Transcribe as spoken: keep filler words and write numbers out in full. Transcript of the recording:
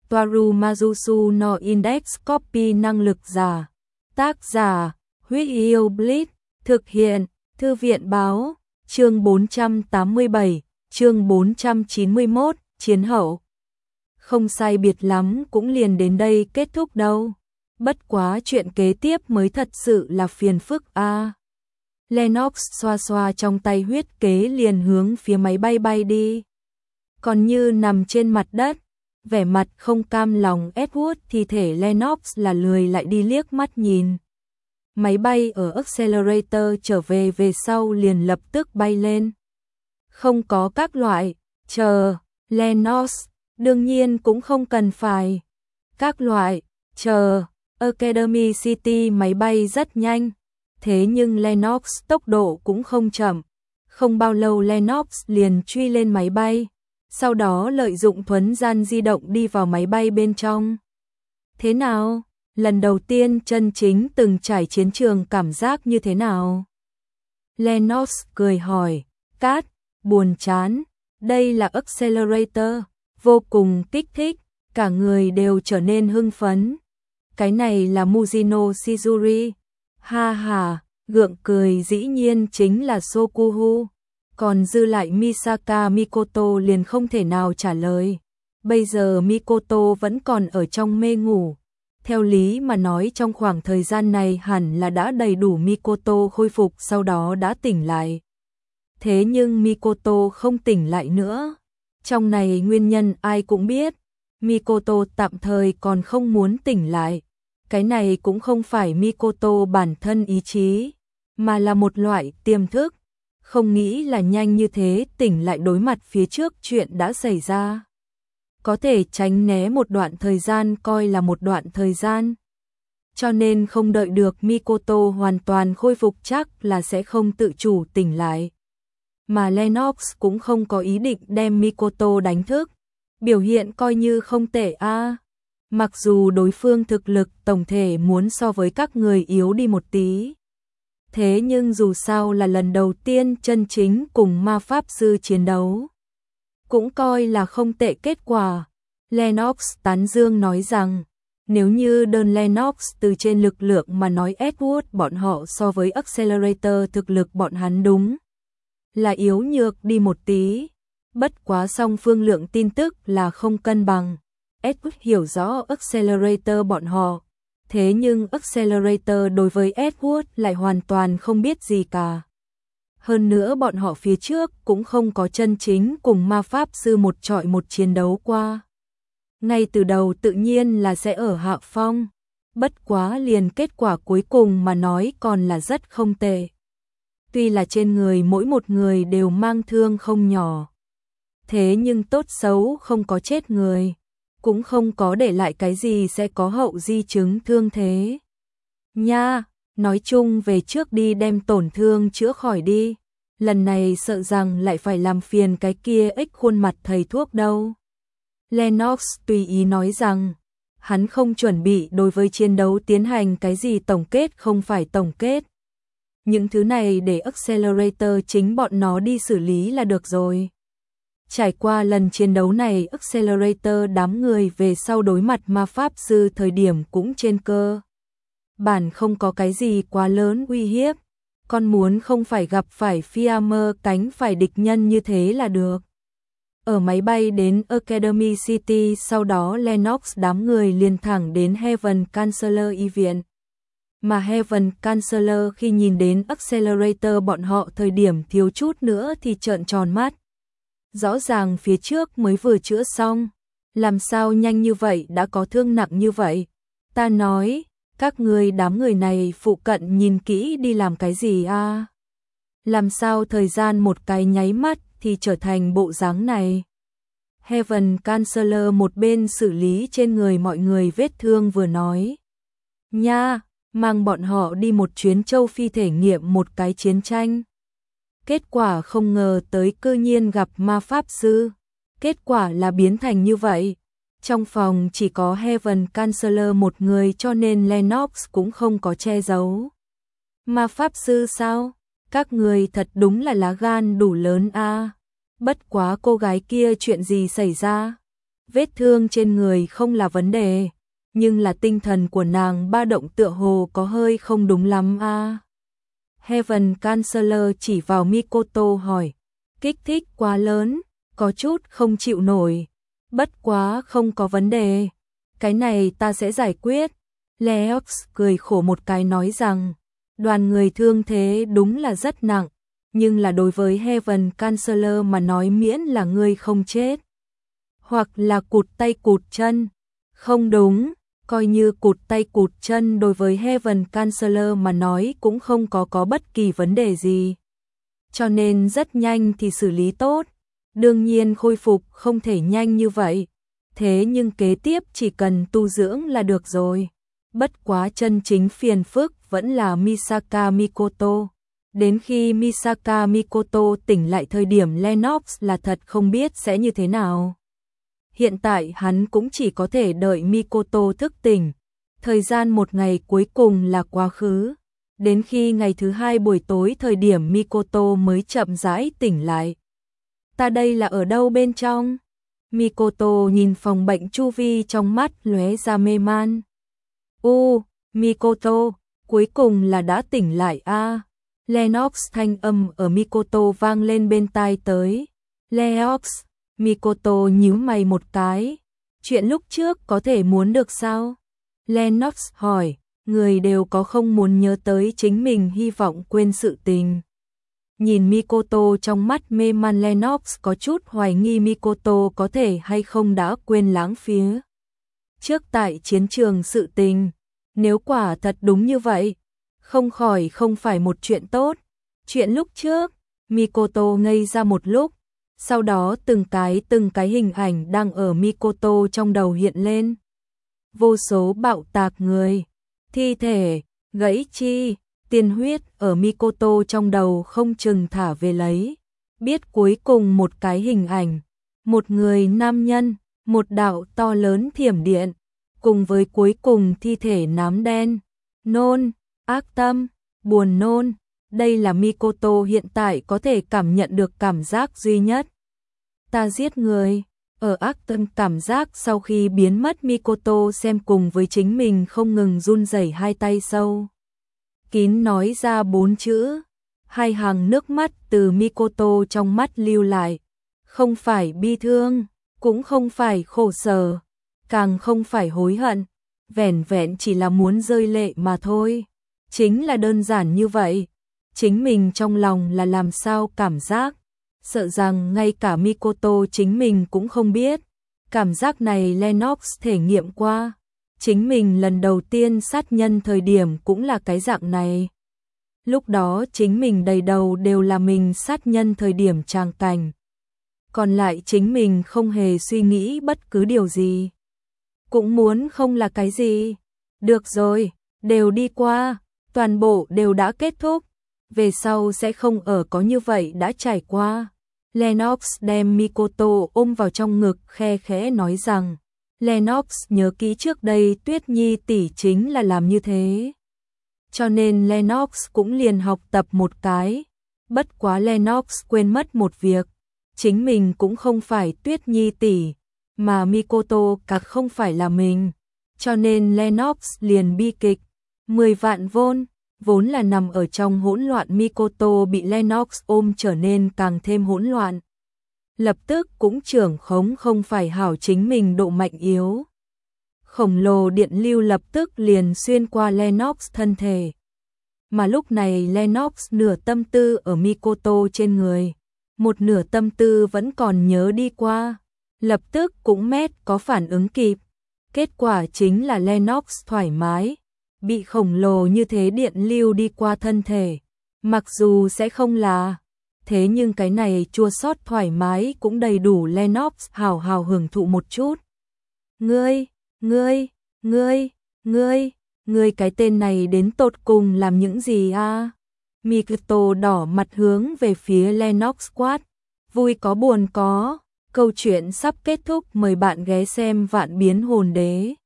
Toaru Majusu no Index Copy năng lực giả. Tác giả, Huyết Yêu Blitz, thực hiện, Thư viện báo, chương bốn trăm tám mươi bảy, chương bốn trăm chín mươi mốt, chiến hậu. Không sai biệt lắm cũng liền đến đây kết thúc đâu. Bất quá chuyện kế tiếp mới thật sự là phiền phức a. À. Lennox xoa xoa trong tay huyết kế liền hướng phía máy bay bay đi. Còn như nằm trên mặt đất, vẻ mặt không cam lòng Edward thì thể Lennox là lười lại đi liếc mắt nhìn. Máy bay ở accelerator trở về về sau liền lập tức bay lên. Không có các loại, chờ, Lennox, đương nhiên cũng không cần phải. Các loại, chờ, Academy City máy bay rất nhanh. Thế nhưng Lennox tốc độ cũng không chậm. Không bao lâu Lennox liền truy lên máy bay. Sau đó lợi dụng thuấn gian di động đi vào máy bay bên trong. Thế nào? Lần đầu tiên chân chính từng trải chiến trường cảm giác như thế nào? Lennox cười hỏi. Cát, buồn chán. Đây là accelerator, vô cùng kích thích, cả người đều trở nên hưng phấn. Cái này là Mujino Shizuri. Ha ha, gượng cười dĩ nhiên chính là Sokuhu. Còn dư lại Misaka Mikoto liền không thể nào trả lời. Bây giờ Mikoto vẫn còn ở trong mê ngủ. Theo lý mà nói trong khoảng thời gian này hẳn là đã đầy đủ Mikoto khôi phục sau đó đã tỉnh lại. Thế nhưng Mikoto không tỉnh lại nữa. Trong này nguyên nhân ai cũng biết. Mikoto tạm thời còn không muốn tỉnh lại. Cái này cũng không phải Mikoto bản thân ý chí, mà là một loại tiềm thức. Không nghĩ là nhanh như thế tỉnh lại đối mặt phía trước chuyện đã xảy ra. Có thể tránh né một đoạn thời gian coi là một đoạn thời gian. Cho nên không đợi được Mikoto hoàn toàn khôi phục chắc là sẽ không tự chủ tỉnh lại. Mà Lennox cũng không có ý định đem Mikoto đánh thức. Biểu hiện coi như không tệ a. À. Mặc dù đối phương thực lực tổng thể muốn so với các người yếu đi một tí. Thế nhưng dù sao là lần đầu tiên chân chính cùng ma pháp sư chiến đấu. Cũng coi là không tệ kết quả. Lennox tán dương nói rằng, nếu như đơn Lennox từ trên lực lượng mà nói Edward bọn họ so với accelerator thực lực bọn hắn đúng là yếu nhược đi một tí. Bất quá song phương lượng tin tức là không cân bằng. Edward hiểu rõ accelerator bọn họ. Thế nhưng accelerator đối với Edward lại hoàn toàn không biết gì cả. Hơn nữa bọn họ phía trước cũng không có chân chính cùng ma pháp sư một trọi một chiến đấu qua. Ngay từ đầu tự nhiên là sẽ ở hạ phong. Bất quá liền kết quả cuối cùng mà nói còn là rất không tệ. Tuy là trên người mỗi một người đều mang thương không nhỏ. Thế nhưng tốt xấu không có chết người. Cũng không có để lại cái gì sẽ có hậu di chứng thương thế. Nha, nói chung về trước đi đem tổn thương chữa khỏi đi. Lần này sợ rằng lại phải làm phiền cái kia ích khuôn mặt thầy thuốc đâu. Lennox tùy ý nói rằng, hắn không chuẩn bị đối với chiến đấu tiến hành cái gì tổng kết không phải tổng kết. Những thứ này để accelerator chính bọn nó đi xử lý là được rồi. Trải qua lần chiến đấu này accelerator đám người về sau đối mặt ma pháp sư thời điểm cũng trên cơ. Bản không có cái gì quá lớn uy hiếp. Con muốn không phải gặp phải Fiammer cánh phải địch nhân như thế là được. Ở máy bay đến Academy City sau đó Lennox đám người liền thẳng đến Heaven Chancellor y viện. Mà Heaven Chancellor khi nhìn đến accelerator bọn họ thời điểm thiếu chút nữa thì trợn tròn mắt. Rõ ràng phía trước mới vừa chữa xong. Làm sao nhanh như vậy đã có thương nặng như vậy? Ta nói, các người đám người này phụ cận nhìn kỹ đi làm cái gì a? À? Làm sao thời gian một cái nháy mắt thì trở thành bộ dáng này? Heaven Chancellor một bên xử lý trên người mọi người vết thương vừa nói. Nha, mang bọn họ đi một chuyến châu Phi thể nghiệm một cái chiến tranh. Kết quả không ngờ tới cư nhiên gặp ma pháp sư. Kết quả là biến thành như vậy. Trong phòng chỉ có Heaven Chancellor một người cho nên Lennox cũng không có che giấu. Ma pháp sư sao? Các người thật đúng là lá gan đủ lớn a. À. Bất quá cô gái kia chuyện gì xảy ra? Vết thương trên người không là vấn đề, nhưng là tinh thần của nàng ba động tựa hồ có hơi không đúng lắm a. À. Heaven Chancellor chỉ vào Mikoto hỏi, kích thích quá lớn, có chút không chịu nổi, bất quá không có vấn đề, cái này ta sẽ giải quyết. Leox cười khổ một cái nói rằng, đoàn người thương thế đúng là rất nặng, nhưng là đối với Heaven Chancellor mà nói miễn là ngươi không chết. Hoặc là cụt tay cụt chân, không đúng, coi như cụt tay cụt chân đối với Heaven Chancellor mà nói cũng không có có bất kỳ vấn đề gì. Cho nên rất nhanh thì xử lý tốt, đương nhiên khôi phục không thể nhanh như vậy, thế nhưng kế tiếp chỉ cần tu dưỡng là được rồi. Bất quá chân chính phiền phức vẫn là Misaka Mikoto. Đến khi Misaka Mikoto tỉnh lại thời điểm Lennox là thật không biết sẽ như thế nào. Hiện tại hắn cũng chỉ có thể đợi Mikoto thức tỉnh. Thời gian một ngày cuối cùng là quá khứ. Đến khi ngày thứ hai buổi tối thời điểm Mikoto mới chậm rãi tỉnh lại. Ta đây là ở đâu bên trong? Mikoto nhìn phòng bệnh chu vi trong mắt lóe ra mê man. U, Mikoto, cuối cùng là đã tỉnh lại a. À. Lennox thanh âm ở Mikoto vang lên bên tai tới. Lennox, Mikoto nhíu mày một cái. Chuyện lúc trước có thể muốn được sao? Lennox hỏi, người đều có không muốn nhớ tới chính mình hy vọng quên sự tình. Nhìn Mikoto trong mắt mê man Lennox có chút hoài nghi Mikoto có thể hay không đã quên lãng phía. Trước tại chiến trường sự tình, nếu quả thật đúng như vậy, không khỏi không phải một chuyện tốt. Chuyện lúc trước, Mikoto ngây ra một lúc, sau đó từng cái từng cái hình ảnh đang ở Mikoto trong đầu hiện lên. Vô số bạo tạc người, thi thể, gãy chi, tiên huyết ở Mikoto trong đầu không chừng thả về lấy. Biết cuối cùng một cái hình ảnh, một người nam nhân, một đạo to lớn thiểm điện, cùng với cuối cùng thi thể nám đen, nôn, ác tâm, buồn nôn. Đây là Mikoto hiện tại có thể cảm nhận được cảm giác duy nhất. Ta giết người. Ở ác tâm cảm giác sau khi biến mất, Mikoto xem cùng với chính mình không ngừng run rẩy hai tay sâu kín nói ra bốn chữ. Hai hàng nước mắt từ Mikoto trong mắt lưu lại. Không phải bi thương, cũng không phải khổ sở, càng không phải hối hận, vẻn vẹn chỉ là muốn rơi lệ mà thôi. Chính là đơn giản như vậy. Chính mình trong lòng là làm sao cảm giác, sợ rằng ngay cả Mikoto chính mình cũng không biết. Cảm giác này Lennox thể nghiệm qua. Chính mình lần đầu tiên sát nhân thời điểm cũng là cái dạng này. Lúc đó chính mình đầy đầu đều là mình sát nhân thời điểm tràng cảnh. Còn lại chính mình không hề suy nghĩ bất cứ điều gì. Cũng muốn không là cái gì. Được rồi, đều đi qua, toàn bộ đều đã kết thúc. Về sau sẽ không ở có như vậy đã trải qua. Lennox đem Mikoto ôm vào trong ngực khe khẽ nói rằng, Lennox nhớ kỹ trước đây Tuyết Nhi tỷ chính là làm như thế. Cho nên Lennox cũng liền học tập một cái. Bất quá Lennox quên mất một việc. Chính mình cũng không phải Tuyết Nhi tỷ, mà Mikoto cả không phải là mình. Cho nên Lennox liền bi kịch. Mười vạn vôn, vốn là nằm ở trong hỗn loạn, Mikoto bị Lennox ôm trở nên càng thêm hỗn loạn. Lập tức cũng trưởng khống không phải hảo chính mình độ mạnh yếu. Khổng lồ điện lưu lập tức liền xuyên qua Lennox thân thể. Mà lúc này Lennox nửa tâm tư ở Mikoto trên người, một nửa tâm tư vẫn còn nhớ đi qua. Lập tức cũng mét có phản ứng kịp. Kết quả chính là Lennox thoải mái. Bị khổng lồ như thế điện lưu đi qua thân thể. Mặc dù sẽ không là, thế nhưng cái này chua xót thoải mái cũng đầy đủ Lennox hào hào hưởng thụ một chút. Ngươi, ngươi, ngươi, ngươi, ngươi cái tên này đến tột cùng làm những gì a? À? Mikoto đỏ mặt hướng về phía Lennox quát. Vui có buồn có, câu chuyện sắp kết thúc, mời bạn ghé xem Vạn Biến Hồn Đế.